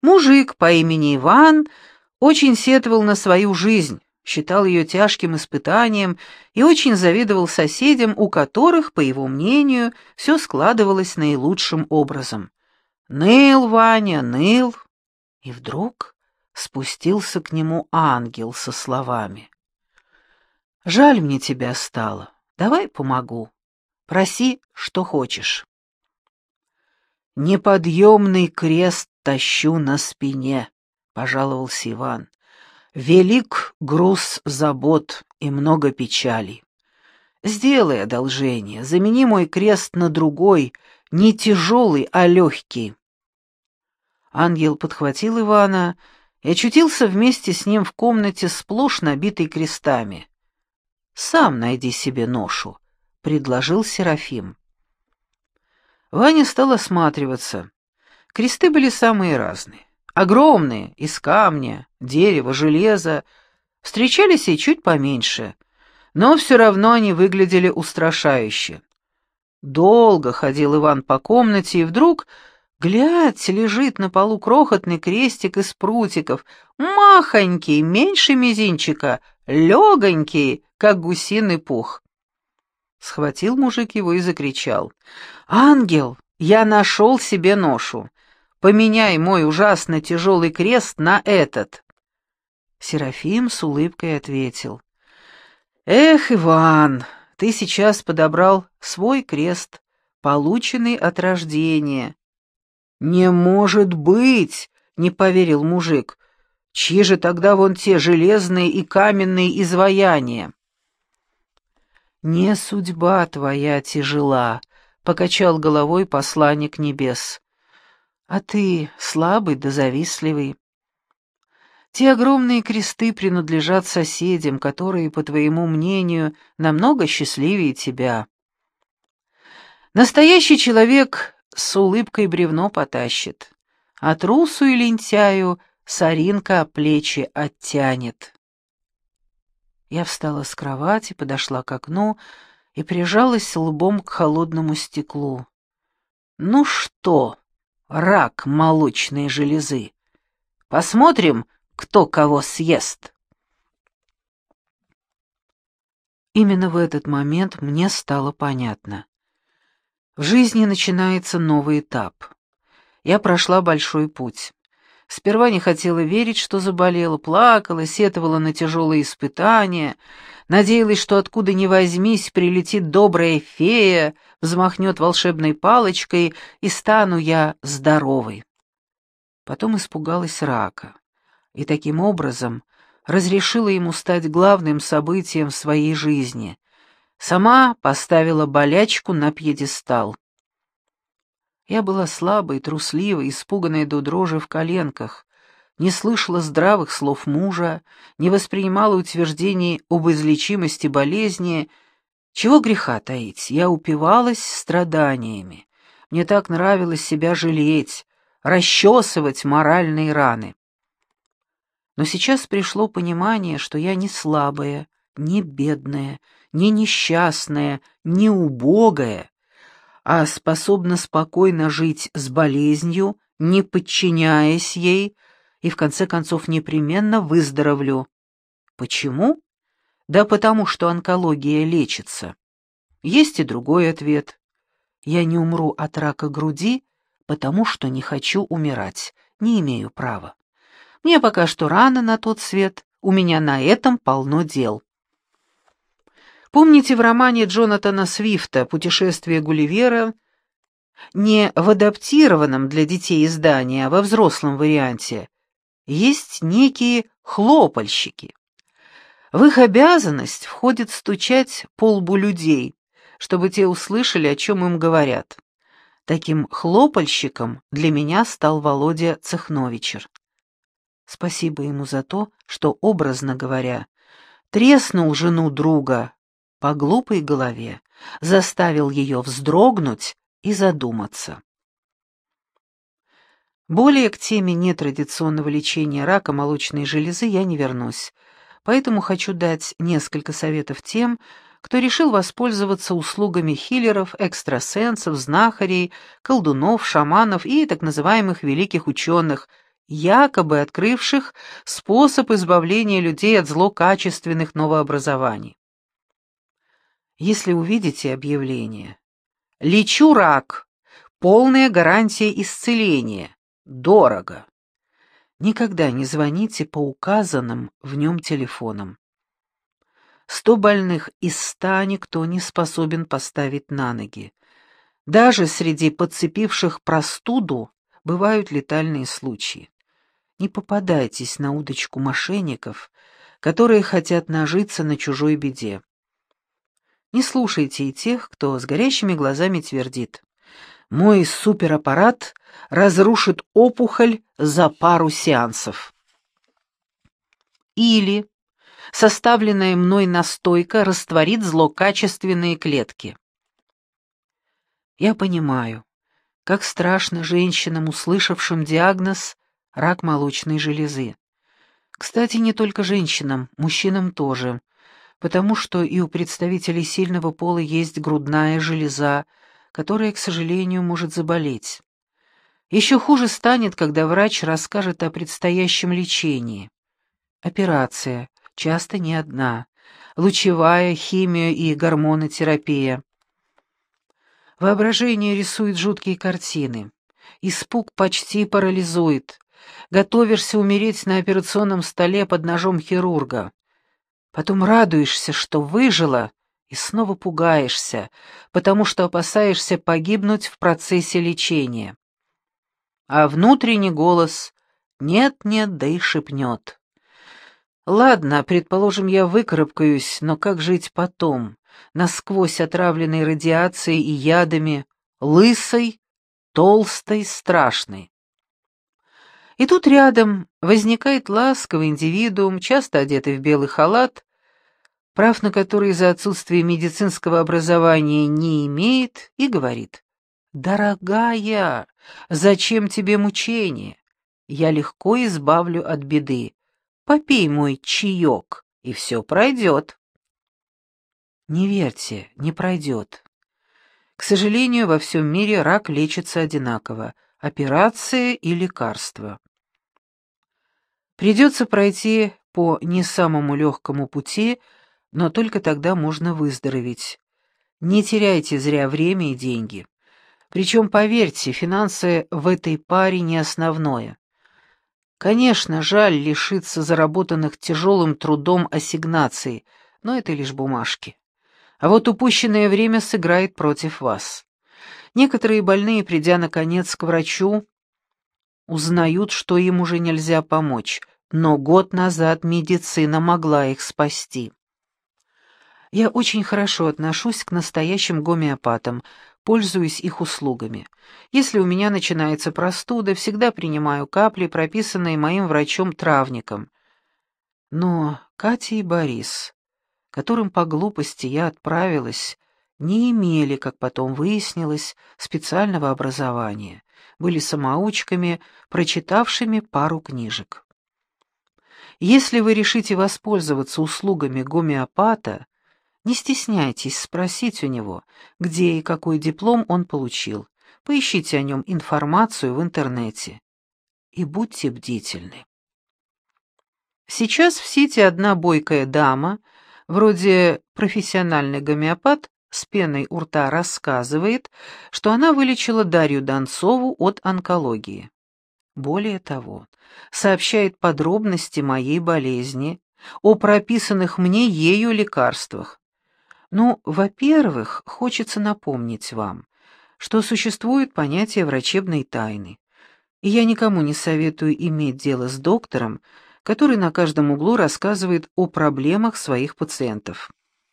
Мужик по имени Иван очень сетовал на свою жизнь, считал ее тяжким испытанием и очень завидовал соседям, у которых, по его мнению, все складывалось наилучшим образом. Ныл Ваня, ныл, и вдруг спустился к нему ангел со словами: «Жаль мне тебя стало, давай помогу, проси, что хочешь». «Неподъемный крест тащу на спине», — пожаловался Иван. «Велик груз забот и много печалей. Сделай одолжение, замени мой крест на другой, не тяжелый, а легкий». Ангел подхватил Ивана и очутился вместе с ним в комнате, сплошь набитой крестами. «Сам найди себе ношу», — предложил Серафим. Ваня стал осматриваться. Кресты были самые разные. Огромные, из камня, дерева, железа. Встречались и чуть поменьше, но все равно они выглядели устрашающе. Долго ходил Иван по комнате, и вдруг, глядь, лежит на полу крохотный крестик из прутиков, махонький, меньше мизинчика, легонький, как гусиный пух. Схватил мужик его и закричал: «Ангел, я нашел себе ношу. Поменяй мой ужасно тяжелый крест на этот». Серафим с улыбкой ответил: «Эх, Иван, ты сейчас подобрал свой крест, полученный от рождения». «Не может быть!» — не поверил мужик. «Чьи же тогда вон те железные и каменные изваяния?» «Не судьба твоя тяжела», — покачал головой посланник небес. «А ты слабый да завистливый. Те огромные кресты принадлежат соседям, которые, по твоему мнению, намного счастливее тебя. Настоящий человек с улыбкой бревно потащит, а трусу и лентяю соринка плечи оттянет». Я встала с кровати, подошла к окну и прижалась лбом к холодному стеклу. «Ну что, рак молочной железы, посмотрим, кто кого съест». Именно в этот момент мне стало понятно. В жизни начинается новый этап. Я прошла большой путь. Сперва не хотела верить, что заболела, плакала, сетовала на тяжелые испытания, надеялась, что откуда ни возьмись прилетит добрая фея, взмахнет волшебной палочкой, и стану я здоровой. Потом испугалась рака, и таким образом разрешила ему стать главным событием в своей жизни. Сама поставила болячку на пьедестал. Я была слабой, трусливой, испуганной до дрожи в коленках, не слышала здравых слов мужа, не воспринимала утверждений об излечимости болезни. Чего греха таить, я упивалась страданиями. Мне так нравилось себя жалеть, расчесывать моральные раны. Но сейчас пришло понимание, что я не слабая, не бедная, не несчастная, не убогая, а способна спокойно жить с болезнью, не подчиняясь ей, и в конце концов непременно выздоровлю. Почему? Да потому что онкология лечится. Есть и другой ответ. Я не умру от рака груди, потому что не хочу умирать, не имею права. Мне пока что рано на тот свет, у меня на этом полно дел. Помните в романе Джонатана Свифта «Путешествие Гулливера», не в адаптированном для детей издании, а во взрослом варианте, есть некие хлопальщики. В их обязанность входит стучать по лбу людей, чтобы те услышали, о чем им говорят. Таким хлопальщиком для меня стал Володя Цехновичер. Спасибо ему за то, что, образно говоря, треснул жену друга по глупой голове, заставил ее вздрогнуть и задуматься. Более к теме нетрадиционного лечения рака молочной железы я не вернусь, поэтому хочу дать несколько советов тем, кто решил воспользоваться услугами хиллеров, экстрасенсов, знахарей, колдунов, шаманов и так называемых великих ученых, якобы открывших способ избавления людей от злокачественных новообразований. Если увидите объявление «Лечу рак, полная гарантия исцеления, дорого», никогда не звоните по указанным в нем телефонам. 100 больных из 100 никто не способен поставить на ноги. Даже среди подцепивших простуду бывают летальные случаи. Не попадайтесь на удочку мошенников, которые хотят нажиться на чужой беде. Не слушайте и тех, кто с горящими глазами твердит: «Мой супераппарат разрушит опухоль за пару сеансов». Или «Составленная мной настойка растворит злокачественные клетки». Я понимаю, как страшно женщинам, услышавшим диагноз «рак молочной железы». Кстати, не только женщинам, мужчинам тоже, потому что и у представителей сильного пола есть грудная железа, которая, к сожалению, может заболеть. Еще хуже станет, когда врач расскажет о предстоящем лечении. Операция, часто не одна, лучевая, химия и гормонотерапия. Воображение рисует жуткие картины. Испуг почти парализует. Готовишься умереть на операционном столе под ножом хирурга. Потом радуешься, что выжила, и снова пугаешься, потому что опасаешься погибнуть в процессе лечения. А внутренний голос «нет-нет, да и шепнет». Ладно, предположим, я выкарабкаюсь, но как жить потом, насквозь отравленной радиацией и ядами, лысой, толстой, страшной? И тут рядом возникает ласковый индивидуум, часто одетый в белый халат, прав на который из-за отсутствия медицинского образования не имеет, и говорит: «Дорогая, зачем тебе мучение? Я легко избавлю от беды. Попей мой чаек, и все пройдет». Не верьте, не пройдет. К сожалению, во всем мире рак лечится одинаково – операция и лекарство. Придется пройти по не самому легкому пути, но только тогда можно выздороветь. Не теряйте зря время и деньги. Причем, поверьте, финансы в этой паре не основное. Конечно, жаль лишиться заработанных тяжелым трудом ассигнаций, но это лишь бумажки. А вот упущенное время сыграет против вас. Некоторые больные, придя наконец к врачу, узнают, что им уже нельзя помочь, но год назад медицина могла их спасти. Я очень хорошо отношусь к настоящим гомеопатам, пользуюсь их услугами. Если у меня начинается простуда, всегда принимаю капли, прописанные моим врачом-травником. Но Катя и Борис, которым по глупости я отправилась, не имели, как потом выяснилось, специального образования, были самоучками, прочитавшими пару книжек. Если вы решите воспользоваться услугами гомеопата, не стесняйтесь спросить у него, где и какой диплом он получил. Поищите о нем информацию в интернете. И будьте бдительны. Сейчас в сети одна бойкая дама, вроде профессиональный гомеопат, с пеной у рта рассказывает, что она вылечила Дарью Донцову от онкологии. Более того, сообщает подробности моей болезни, о прописанных мне ею лекарствах. Ну, во-первых, хочется напомнить вам, что существует понятие врачебной тайны, и я никому не советую иметь дело с доктором, который на каждом углу рассказывает о проблемах своих пациентов.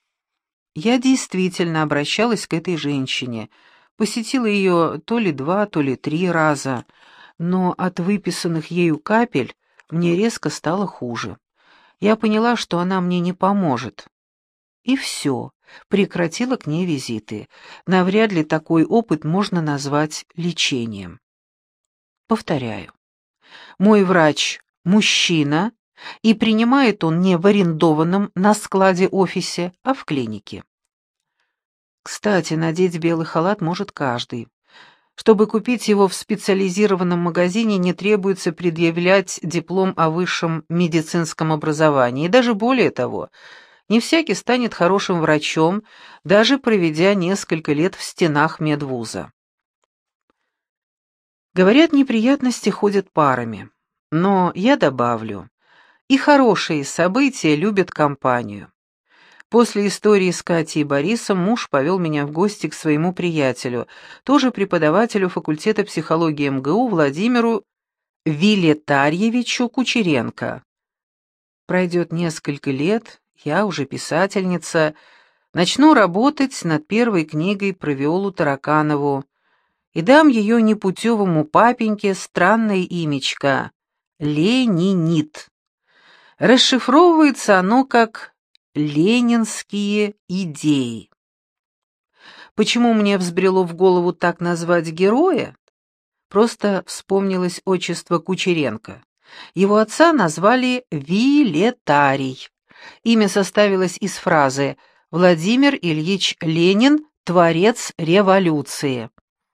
Я действительно обращалась к этой женщине, посетила ее то ли 2, то ли 3 раза, но от выписанных ею капель мне резко стало хуже. Я поняла, что она мне не поможет. И все, прекратила к ней визиты. Навряд ли такой опыт можно назвать лечением. Повторяю, мой врач – мужчина, и принимает он не в арендованном на складе офисе, а в клинике. Кстати, надеть белый халат может каждый. Чтобы купить его в специализированном магазине, не требуется предъявлять диплом о высшем медицинском образовании. И даже более того, не всякий станет хорошим врачом, даже проведя несколько лет в стенах медвуза. Говорят, неприятности ходят парами. Но я добавлю, и хорошие события любят компанию. После истории с Катей и Борисом муж повел меня в гости к своему приятелю, тоже преподавателю факультета психологии МГУ Владимиру Вилетарьевичу Кучеренко. Пройдет несколько лет, я уже писательница, начну работать над первой книгой про Виолу Тараканову и дам ее непутевому папеньке странное имечко — Ленинит. Расшифровывается оно как «ленинские идеи». Почему мне взбрело в голову так назвать героя? Просто вспомнилось отчество Кучеренко. Его отца назвали Вилетарий. Имя составилось из фразы «Владимир Ильич Ленин, творец революции».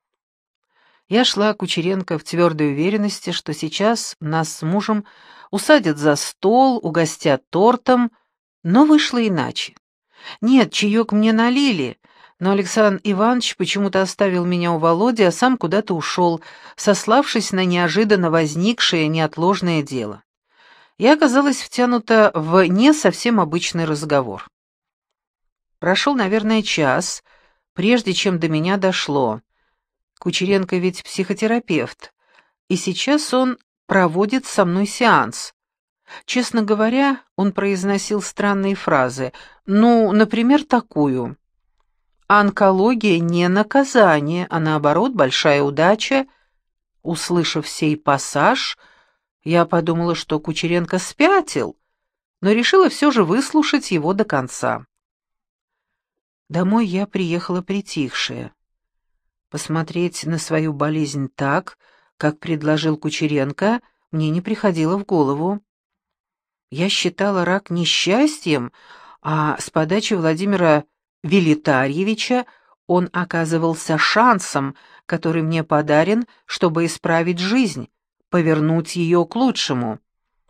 Я шла к Кучеренко в твердой уверенности, что сейчас нас с мужем усадят за стол, угостят тортом, но вышло иначе. Нет, чаек мне налили, но Александр Иванович почему-то оставил меня у Володи, а сам куда-то ушел, сославшись на неожиданно возникшее неотложное дело. Я оказалась втянута в не совсем обычный разговор. Прошел, наверное, час, прежде чем до меня дошло. Кучеренко ведь психотерапевт, и сейчас он проводит со мной сеанс. Честно говоря, он произносил странные фразы, например, такую: «Онкология не наказание, а наоборот большая удача». Услышав сей пассаж, я подумала, что Кучеренко спятил, но решила все же выслушать его до конца. Домой я приехала притихшая. Посмотреть на свою болезнь так, как предложил Кучеренко, мне не приходило в голову. Я считала рак несчастьем, а с подачи Владимира Вилетарьевича он оказывался шансом, который мне подарен, чтобы исправить жизнь, повернуть ее к лучшему.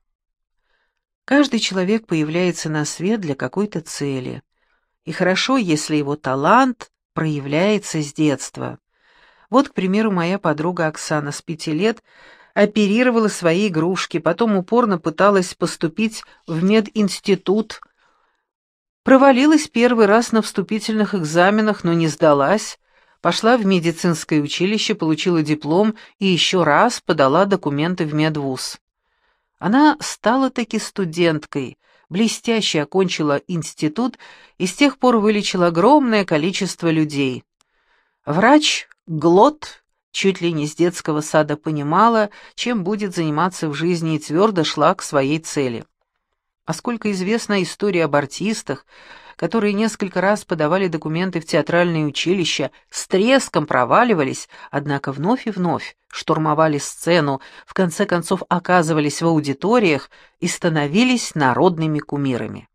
Каждый человек появляется на свет для какой-то цели, и хорошо, если его талант проявляется с детства. Вот, к примеру, моя подруга Оксана с 5 лет оперировала свои игрушки, потом упорно пыталась поступить в мединститут, провалилась первый раз на вступительных экзаменах, но не сдалась, пошла в медицинское училище, получила диплом и еще раз подала документы в медвуз. Она стала таки студенткой, блестяще окончила институт и с тех пор вылечила огромное количество людей. Врач Глот чуть ли не с детского сада понимала, чем будет заниматься в жизни, и твердо шла к своей цели. А сколько известна история об артистах, которые несколько раз подавали документы в театральное училище, с треском проваливались, однако вновь и вновь штурмовали сцену, в конце концов оказывались в аудиториях и становились народными кумирами.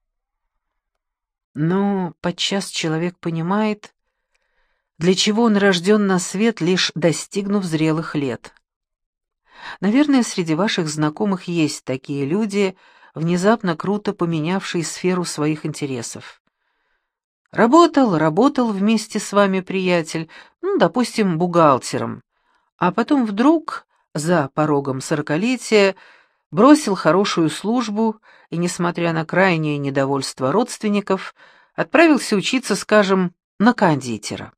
Но подчас человек понимает, для чего он рожден на свет, лишь достигнув зрелых лет. Наверное, среди ваших знакомых есть такие люди, внезапно круто поменявшие сферу своих интересов. Работал вместе с вами приятель, допустим, бухгалтером, а потом вдруг, за порогом 40-летия, бросил хорошую службу и, несмотря на крайнее недовольство родственников, отправился учиться, скажем, на кондитера.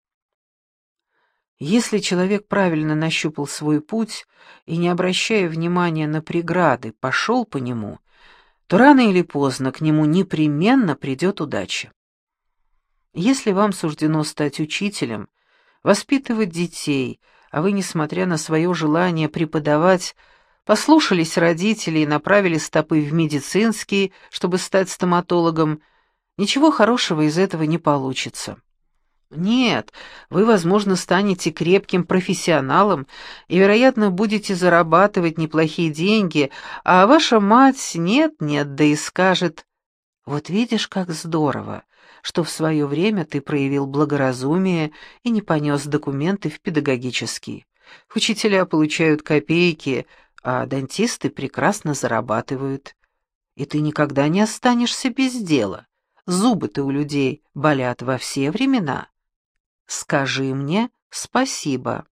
Если человек правильно нащупал свой путь и, не обращая внимания на преграды, пошел по нему, то рано или поздно к нему непременно придет удача. Если вам суждено стать учителем, воспитывать детей, а вы, несмотря на свое желание преподавать, послушались родителей и направили стопы в медицинский, чтобы стать стоматологом, ничего хорошего из этого не получится. Нет, вы, возможно, станете крепким профессионалом и, вероятно, будете зарабатывать неплохие деньги, а ваша мать нет-нет, да и скажет: «Вот видишь, как здорово, что в свое время ты проявил благоразумие и не понес документы в педагогический. Учителя получают копейки, а дантисты прекрасно зарабатывают. И ты никогда не останешься без дела. Зубы-то у людей болят во все времена. Скажи мне спасибо.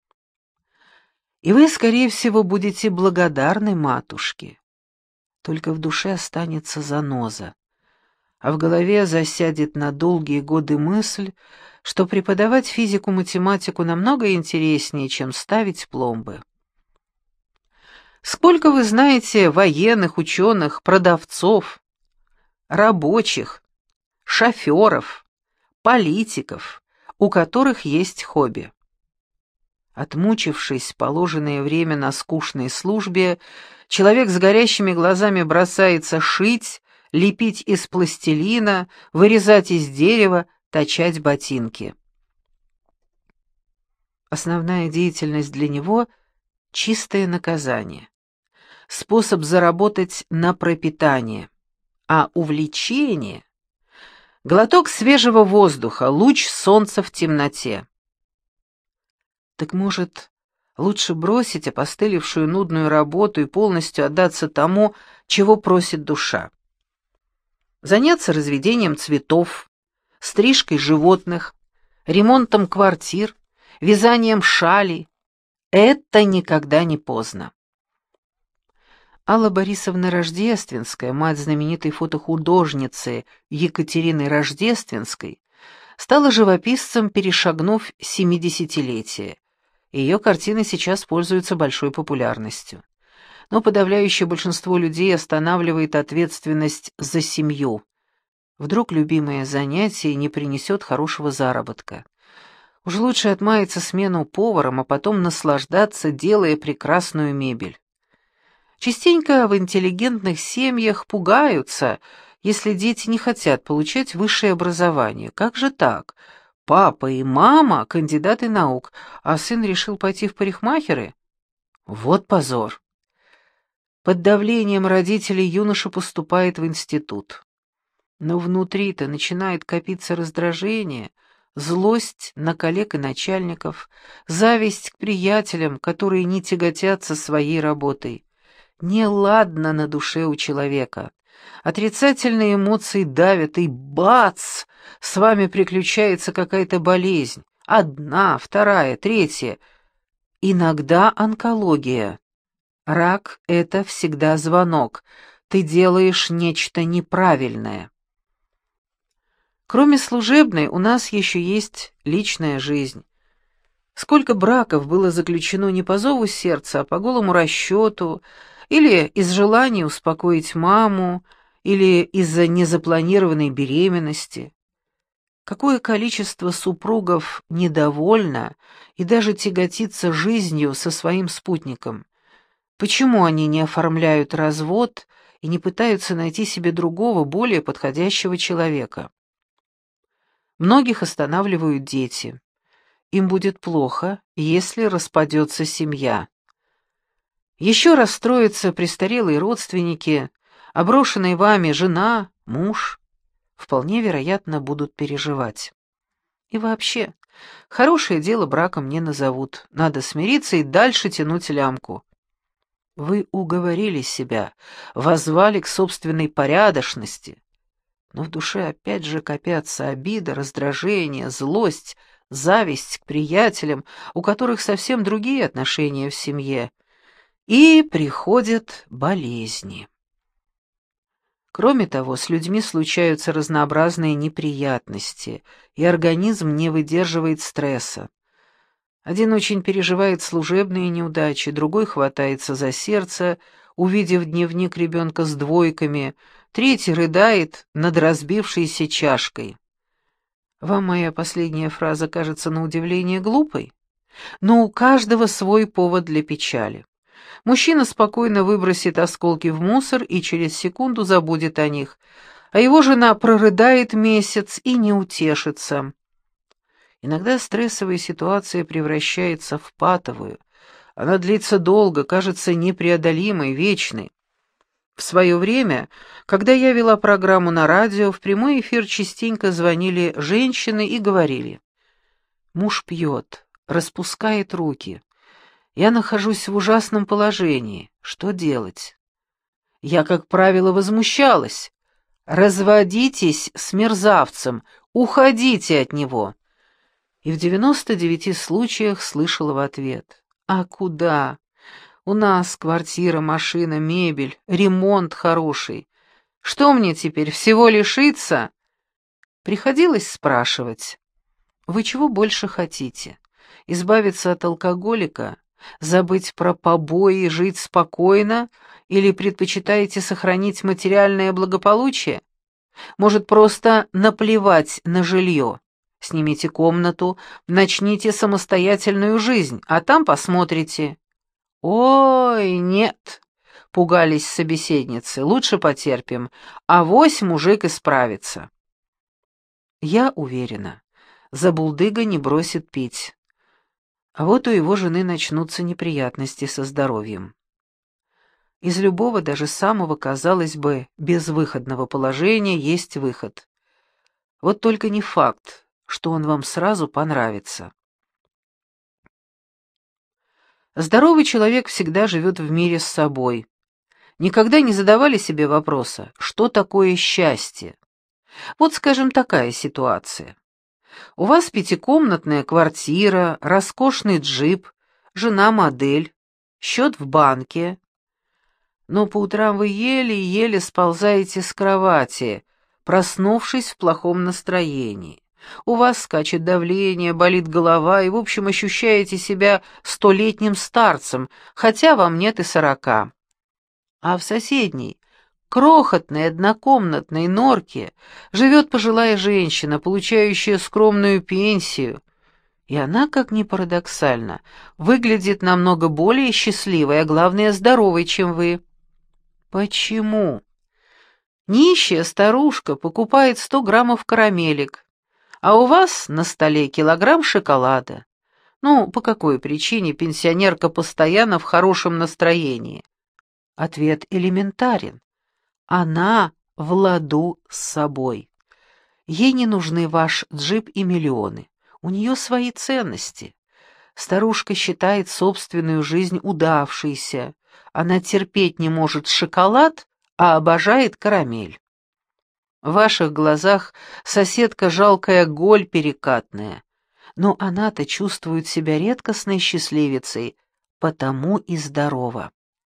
И вы, скорее всего, будете благодарны матушке. Только в душе останется заноза, а в голове засядет на долгие годы мысль, что преподавать физику-математику намного интереснее, чем ставить пломбы. Сколько вы знаете военных, ученых, продавцов, рабочих, шоферов, политиков, у которых есть хобби? Отмучившись положенное время на скучной службе, человек с горящими глазами бросается шить, лепить из пластилина, вырезать из дерева, точать ботинки. Основная деятельность для него — чистое наказание, способ заработать на пропитание, а увлечение — глоток свежего воздуха, луч солнца в темноте. Так может, лучше бросить опостылевшую нудную работу и полностью отдаться тому, чего просит душа? Заняться разведением цветов, стрижкой животных, ремонтом квартир, вязанием шалей. Это никогда не поздно. Алла Борисовна Рождественская, мать знаменитой фотохудожницы Екатерины Рождественской, стала живописцем, перешагнув 70-летие. Ее картины сейчас пользуются большой популярностью. Но подавляющее большинство людей останавливает ответственность за семью. Вдруг любимое занятие не принесет хорошего заработка. Уж лучше отмаяться смену поваром, а потом наслаждаться, делая прекрасную мебель. Частенько в интеллигентных семьях пугаются, если дети не хотят получать высшее образование. Как же так? Папа и мама — кандидаты наук, а сын решил пойти в парикмахеры? Вот позор. Под давлением родителей юноша поступает в институт. Но внутри-то начинает копиться раздражение, злость на коллег и начальников, зависть к приятелям, которые не тяготятся своей работой. Неладно на душе у человека. Отрицательные эмоции давят, и бац! С вами приключается какая-то болезнь. Одна, вторая, третья. Иногда онкология. Рак — это всегда звонок. Ты делаешь нечто неправильное. Кроме служебной, у нас еще есть личная жизнь. Сколько браков было заключено не по зову сердца, а по голому расчету, или из желания успокоить маму, или из-за незапланированной беременности. Какое количество супругов недовольно и даже тяготится жизнью со своим спутником? Почему они не оформляют развод и не пытаются найти себе другого, более подходящего человека? Многих останавливают дети. Им будет плохо, если распадется семья. Еще расстроятся престарелые родственники, а брошенные вами жена, муж, вполне вероятно, будут переживать. И вообще, хорошее дело браком не назовут. Надо смириться и дальше тянуть лямку. Вы уговорили себя, воззвали к собственной порядочности. Но в душе опять же копятся обида, раздражение, злость, зависть к приятелям, у которых совсем другие отношения в семье. И приходят болезни. Кроме того, с людьми случаются разнообразные неприятности, и организм не выдерживает стресса. Один очень переживает служебные неудачи, другой хватается за сердце, увидев дневник ребенка с двойками, третий рыдает над разбившейся чашкой. Вам моя последняя фраза кажется на удивление глупой? Но у каждого свой повод для печали. Мужчина спокойно выбросит осколки в мусор и через секунду забудет о них, а его жена прорыдает месяц и не утешится. Иногда стрессовая ситуация превращается в патовую. Она длится долго, кажется непреодолимой, вечной. В свое время, когда я вела программу на радио, в прямой эфир частенько звонили женщины и говорили: «Муж пьет, распускает руки. Я нахожусь в ужасном положении. Что делать?» Я, как правило, возмущалась. «Разводитесь с мерзавцем, уходите от него». И в 99 случаях слышала в ответ: «А куда? У нас квартира, машина, мебель, ремонт хороший. Что мне теперь, всего лишиться?» Приходилось спрашивать: «Вы чего больше хотите? Избавиться от алкоголика? Забыть про побои и жить спокойно? Или предпочитаете сохранить материальное благополучие? Может, просто наплевать на жилье? Снимите комнату, начните самостоятельную жизнь, а там посмотрите». «Ой, нет», — пугались собеседницы, — «лучше потерпим, авось мужик исправится». Я уверена, забулдыга не бросит пить. А вот у его жены начнутся неприятности со здоровьем. Из любого, даже самого, казалось бы, безвыходного положения есть выход. Вот только не факт, что он вам сразу понравится. Здоровый человек всегда живет в мире с собой. Никогда не задавали себе вопроса, что такое счастье? Вот, скажем, такая ситуация. У вас пятикомнатная квартира, роскошный джип, жена-модель, счет в банке. Но по утрам вы еле-еле сползаете с кровати, проснувшись в плохом настроении. У вас скачет давление, болит голова, и, в общем, ощущаете себя столетним старцем, хотя вам нет и 40. А в соседней, крохотной однокомнатной норке живет пожилая женщина, получающая скромную пенсию, и она, как ни парадоксально, выглядит намного более счастливой, а главное, здоровой, чем вы. Почему? Нищая старушка покупает 100 граммов карамелек, а у вас на столе килограмм шоколада. Ну, по какой причине пенсионерка постоянно в хорошем настроении? Ответ элементарен. Она в ладу с собой. Ей не нужны ваш джип и миллионы. У нее свои ценности. Старушка считает собственную жизнь удавшейся. Она терпеть не может шоколад, а обожает карамель. В ваших глазах соседка жалкая голь перекатная, но она-то чувствует себя редкостной счастливицей, потому и здорова.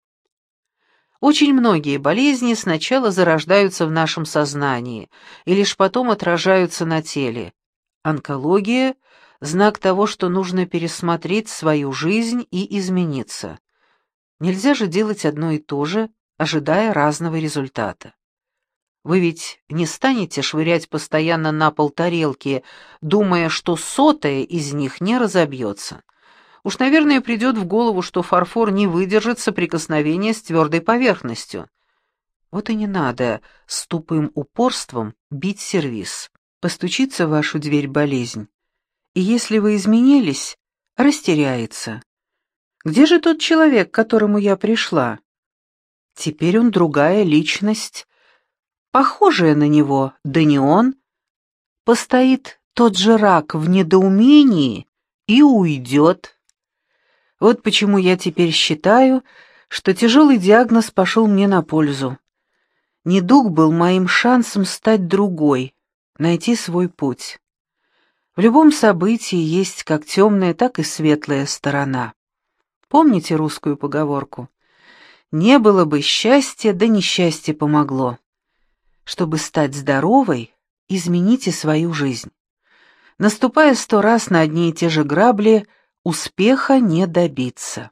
Очень многие болезни сначала зарождаются в нашем сознании и лишь потом отражаются на теле. Онкология – знак того, что нужно пересмотреть свою жизнь и измениться. Нельзя же делать одно и то же, ожидая разного результата. Вы ведь не станете швырять постоянно на пол тарелки, думая, что 100-я из них не разобьется. Уж, наверное, придет в голову, что фарфор не выдержит соприкосновения с твердой поверхностью. Вот и не надо с тупым упорством бить сервиз. Постучится в вашу дверь болезнь, и если вы изменились, растеряется. Где же тот человек, к которому я пришла? Теперь он другая личность, похожая на него, да не он. Постоит тот же рак в недоумении и уйдет. Вот почему я теперь считаю, что тяжелый диагноз пошел мне на пользу. Недуг был моим шансом стать другой, найти свой путь. В любом событии есть как темная, так и светлая сторона. Помните русскую поговорку? «Не было бы счастья, да несчастье помогло». Чтобы стать здоровой, измените свою жизнь. Наступая 100 раз на одни и те же грабли, успеха не добиться.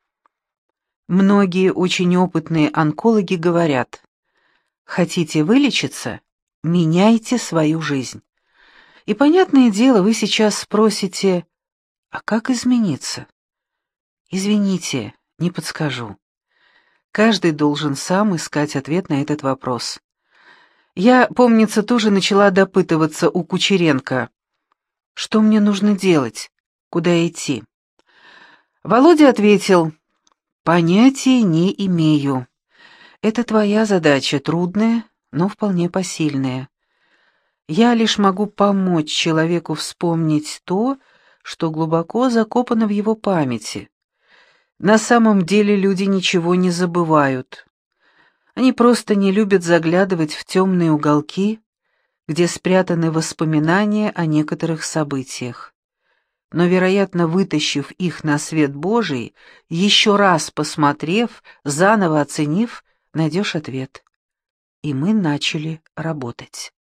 Многие очень опытные онкологи говорят: хотите вылечиться? Меняйте свою жизнь. И, понятное дело, вы сейчас спросите: а как измениться? Извините, не подскажу. Каждый должен сам искать ответ на этот вопрос. Я, помнится, тоже начала допытываться у Кучеренко, что мне нужно делать, куда идти. Володя ответил: понятия не имею. Это твоя задача, трудная, но вполне посильная. Я лишь могу помочь человеку вспомнить то, что глубоко закопано в его памяти. На самом деле люди ничего не забывают. Они просто не любят заглядывать в темные уголки, где спрятаны воспоминания о некоторых событиях. Но, вероятно, вытащив их на свет Божий, еще раз посмотрев, заново оценив, найдешь ответ. И мы начали работать.